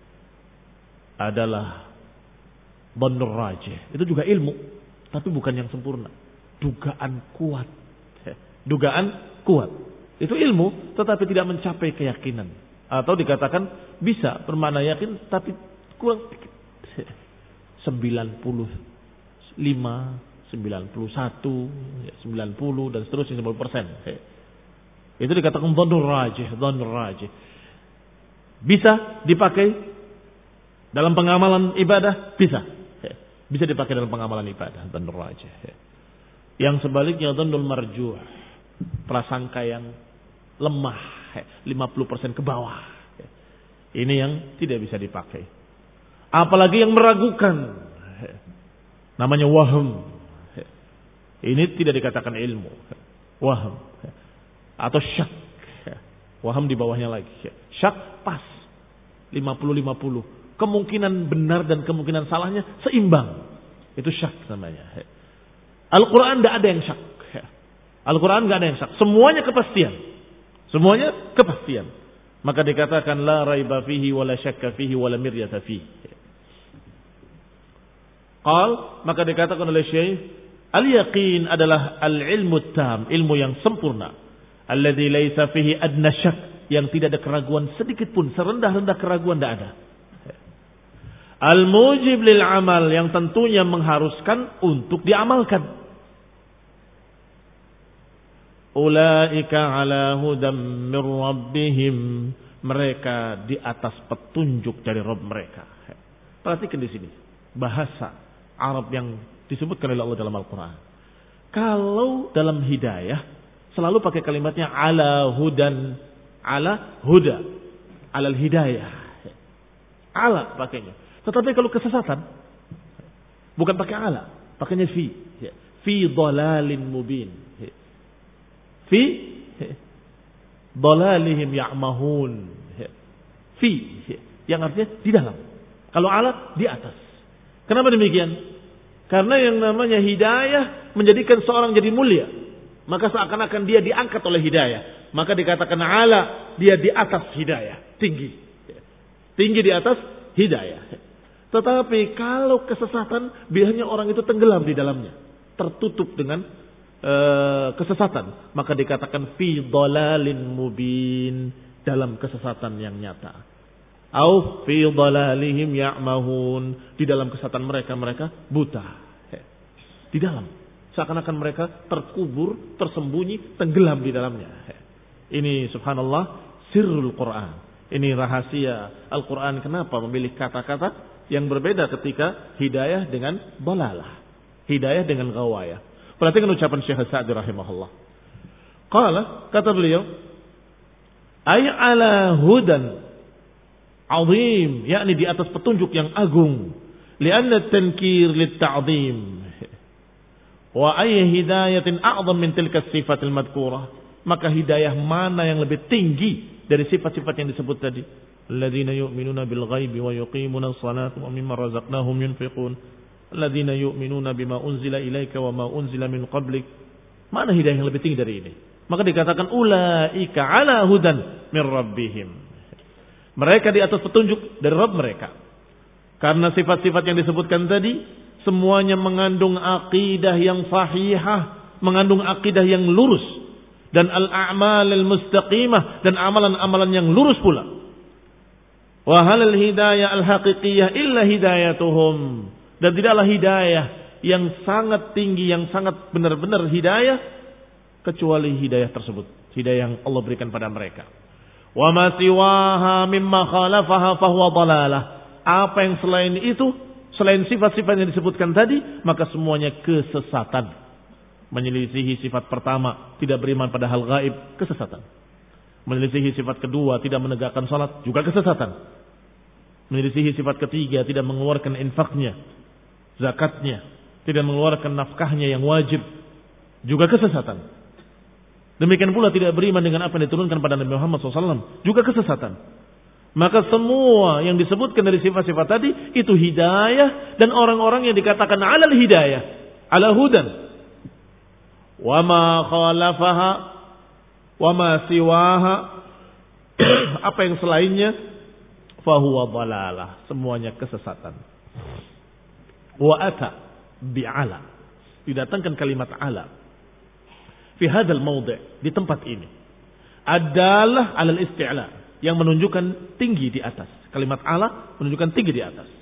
adalah dhanur rajih. Itu juga ilmu, tapi bukan yang sempurna. Dugaan kuat. Dugaan kuat. Itu ilmu, tetapi tidak mencapai keyakinan. Atau dikatakan bisa bermakna yakin, tapi kurang sedikit. sembilan puluh lima, sembilan puluh satu, sembilan puluh, dan seterusnya sembilan puluh persen. Itu dikatakan dhanur rajih, dhanur rajih. Bisa dipakai dalam pengamalan ibadah, bisa. Bisa dipakai dalam pengamalan ibadah, dhanur rajih. Yang sebaliknya dhannul marjuh, prasangka yang lemah, lima puluh persen ke bawah. Ini yang tidak bisa dipakai. Apalagi yang meragukan, namanya waham. Ini tidak dikatakan ilmu, waham atau syak. Waham di bawahnya lagi. Syak pas lima puluh lima puluh. Kemungkinan benar dan kemungkinan salahnya seimbang. Itu syak namanya. Al-Quran tidak ada yang syak. Al-Quran tidak ada yang syak. Semuanya kepastian. Semuanya kepastian. Maka dikatakan la raiba fihi wa la syakka fihi wa la miryata fihi. Qal, maka dikatakan oleh Syekh, al-yaqin adalah al-ilmu tam, ilmu yang sempurna. Alladzi laisa fihi adna syak, yang tidak ada keraguan sedikit pun, serendah-rendah keraguan tidak ada. Al-mujib lil amal, yang tentunya mengharuskan untuk diamalkan. Ulaika ala hudam mir rabbihim, mereka di atas petunjuk dari Rabb mereka. Perhatikan di sini bahasa Arab yang disebutkan oleh Allah dalam Al-Quran. Kalau dalam hidayah selalu pakai kalimatnya ala hudan, ala huda, alal hidayah, ala pakainya. Tetapi kalau kesesatan bukan pakai ala, pakainya fi, fi dhalalin mubin, fi dhalalihim ya'mahun, fi yang artinya di dalam. Kalau ala di atas. Kenapa demikian? Karena yang namanya hidayah menjadikan seorang jadi mulia. Maka seakan-akan dia diangkat oleh hidayah. Maka dikatakan ala, dia di atas hidayah. Tinggi. Tinggi di atas hidayah. Tetapi kalau kesesatan, biasanya orang itu tenggelam di dalamnya. Tertutup dengan uh, kesesatan. Maka dikatakan fi dhalalin mubin. Dalam kesesatan yang nyata. Au fi dhalalihim ya'mahun, di dalam kesesatan mereka mereka buta. Di dalam seakan-akan mereka terkubur, tersembunyi, tenggelam di dalamnya. Ini subhanallah sirrul Quran. Ini rahasia Al-Quran, kenapa memilih kata-kata yang berbeda ketika hidayah dengan dhalalah, hidayah dengan ghawayah. Perhatikan ucapan Syekh Sa'di rahimahullah. Qala, kata beliau, ay ala hudan azim, yakni di atas petunjuk yang agung. Lianna tankir lit-ta'zim. Wa ay hidayatin a'zam min tilka sifatil madhkurah. Maka hidayah mana yang lebih tinggi dari sifat-sifat yang disebut tadi? Alladzina yu'minuna bil ghaibi wa yuqimuna as-salata wa mimma razaqnahum yunfiqun. Alladzina yu'minuna bima unzila ilaika wa ma unzila min qablik. Mana hidayah yang lebih tinggi dari ini? Maka dikatakan ulaika ala hudan min rabbihim. Mereka di atas petunjuk dari Rabb mereka. Karena sifat-sifat yang disebutkan tadi semuanya mengandung akidah yang sahihah, mengandung akidah yang lurus, dan al-a'mal al-mustaqimah, dan amalan-amalan yang lurus pula. Wa halal hidayah al-haqiqiyah illa hidayatuhum, dan tidaklah hidayah yang sangat tinggi, yang sangat benar-benar hidayah kecuali hidayah tersebut, hidayah yang Allah berikan pada mereka. Wa ma siwaha mimma khalafaha fahuwa dhalalah. Apa yang selain itu, selain sifat-sifat yang disebutkan tadi, maka semuanya kesesatan. Menyelisihi sifat pertama, tidak beriman pada hal gaib, kesesatan. Menyelisihi sifat kedua, tidak menegakkan salat, juga kesesatan. Menyelisihi sifat ketiga, tidak mengeluarkan infaknya, zakatnya, tidak mengeluarkan nafkahnya yang wajib, juga kesesatan. Demikian pula tidak beriman dengan apa yang diturunkan pada Nabi Muhammad shallallahu alaihi wasallam, juga kesesatan. Maka semua yang disebutkan dari sifat-sifat tadi itu hidayah, dan orang-orang yang dikatakan alal hidayah, ala hudan, wa ma khalafaha, wa ma siwaha, apa yang selainnya, fahuwa dhalalah, semuanya kesesatan. Wa ata bi'ala, didatangkan kalimat ala fi hadzal mawdi', di tempat ini adalah alal isti'la, yang menunjukkan tinggi di atas. Kalimat ala menunjukkan tinggi di atas.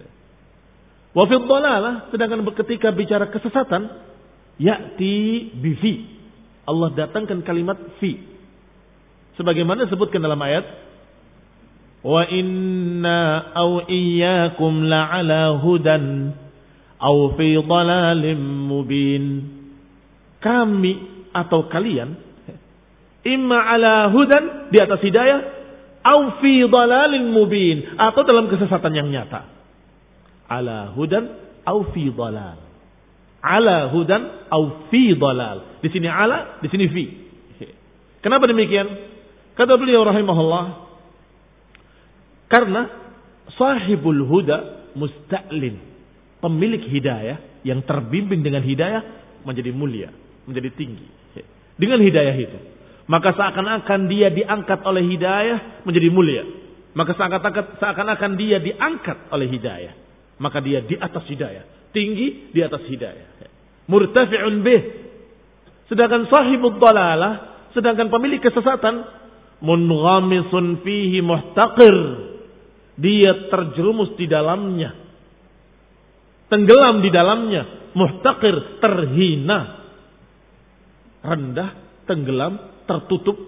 Wa fi dhalalah, sedangkan ketika bicara kesesatan, ya'ti bi fi, Allah datangkan kalimat fi, sebagaimana disebutkan dalam ayat wa inna aw iyyakum la'ala hudan aw fi dhalalin mubin. Kami atau kalian imma ala hudan, di atas hidayah, aw fi dhalalin mubin, atau dalam kesesatan yang nyata. Ala hudan aw fi dhalal. Ala hudan aw fi dhalal. Di sini ala, di sini fi. Kenapa demikian? Kata beliau rahimahullah, karena sahibul huda musta'lin, pemilik hidayah yang terbimbing dengan hidayah menjadi mulia, menjadi tinggi dengan hidayah itu. Maka seakan-akan dia diangkat oleh hidayah menjadi mulia. Maka seakan-akan seakan-akan dia diangkat oleh hidayah. Maka dia di atas hidayah, tinggi di atas hidayah. Murtafi'un bih. Sedangkan sahibud dhalalah, sedangkan pemilik kesesatan, munghamisun fihi muhtaqir, dia terjerumus di dalamnya, tenggelam di dalamnya, muhtaqir, terhina, rendah, tenggelam, tertutup.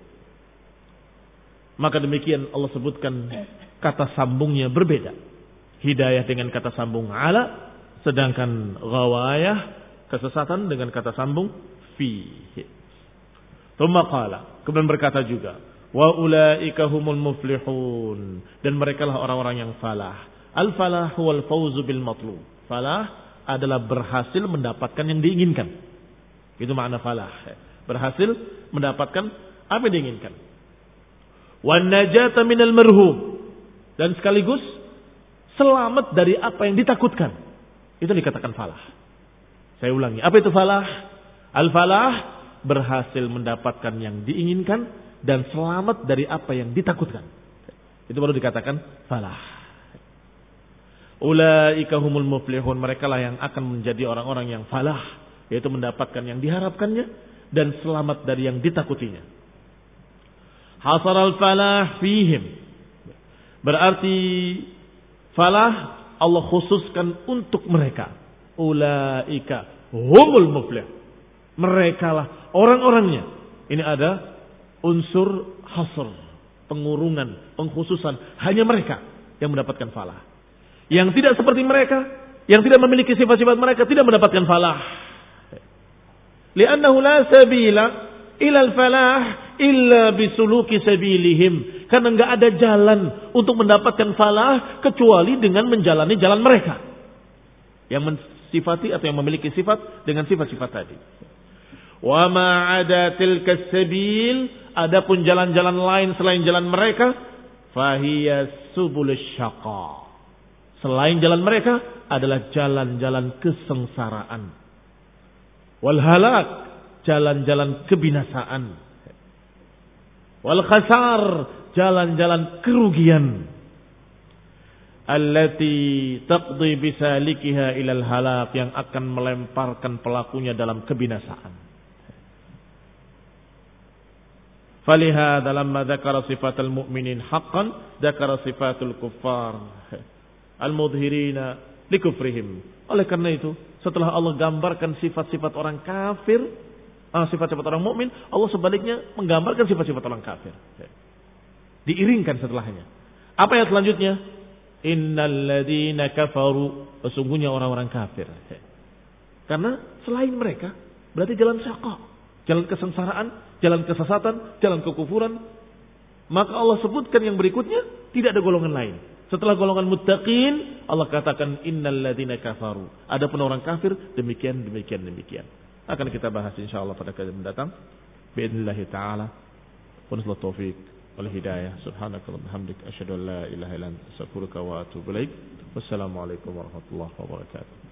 Maka demikian Allah sebutkan kata sambungnya berbeda. Hidayah dengan kata sambung ala, sedangkan ghawayah, kesesatan, dengan kata sambung fi. Tsumma qala, kemudian berkata juga, wa ulaika humul muflihun, dan merekalah orang-orang yang falah. Al falah huwal fawzu bil matlub. Falah adalah berhasil mendapatkan yang diinginkan. Itu makna falah. Berhasil mendapatkan apa yang diinginkan. Wan najata minal marhum, dan sekaligus selamat dari apa yang ditakutkan. Itu dikatakan falah. Saya ulangi, apa itu falah? Al falah, berhasil mendapatkan yang diinginkan dan selamat dari apa yang ditakutkan. Itu baru dikatakan falah. Ulaika humul muflihun, merekalah yang akan menjadi orang-orang yang falah, yaitu mendapatkan yang diharapkannya dan selamat dari yang ditakutinya. Hasaral falah fihim, berarti falah Allah khususkan untuk mereka. Ulaika humul muflih, merekalah orang-orangnya. Ini ada unsur hasr, pengurungan, pengkhususan, hanya mereka yang mendapatkan falah. Yang tidak seperti mereka, yang tidak memiliki sifat-sifat mereka, tidak mendapatkan falah. Li'annahu la sabila ilal falah illa bisuluki sabilihim. Karena enggak ada jalan untuk mendapatkan falah kecuali dengan menjalani jalan mereka. Yang mensifati atau yang memiliki sifat dengan sifat-sifat tadi. Wa ma ada tilka sabil, adapun jalan-jalan lain selain jalan mereka, fahiya subulus syaqa. Selain jalan mereka adalah jalan-jalan kesengsaraan. Wal halak, jalan-jalan kebinasaan. Wal khasar, jalan-jalan kerugian. Allati taqdi bisalikiha ilal halak, yang akan melemparkan pelakunya dalam kebinasaan. Falihada lamma dzakara sifatal mu'minin haqqan dzakara sifatul kuffar al-mudhirina likufrihim. Oleh karena itu, setelah Allah gambarkan sifat-sifat orang kafir, ah, sifat-sifat orang mukmin, Allah sebaliknya menggambarkan sifat-sifat orang kafir. Diiringkan setelahnya. Apa yang selanjutnya? Innal ladzina kafaru, sesungguhnya orang-orang kafir. Karena selain mereka berarti jalan syaqa, jalan kesengsaraan, jalan kesesatan, jalan kekufuran. Maka Allah sebutkan yang berikutnya, tidak ada golongan lain. Setelah golongan muttaqin, Allah katakan innal ladzina kafaru. Adapun orang kafir, demikian, demikian, demikian. Akan kita bahas insyaallah pada kali mendatang. Bi'idznillah taala. Wa nasallahu taufiq wal hidayah. Subhanakallahumma hamdika asyhadu an la ilaha illa anta astaghfiruka wa atubu ilaik. Wassalamualaikum warahmatullahi wabarakatuh.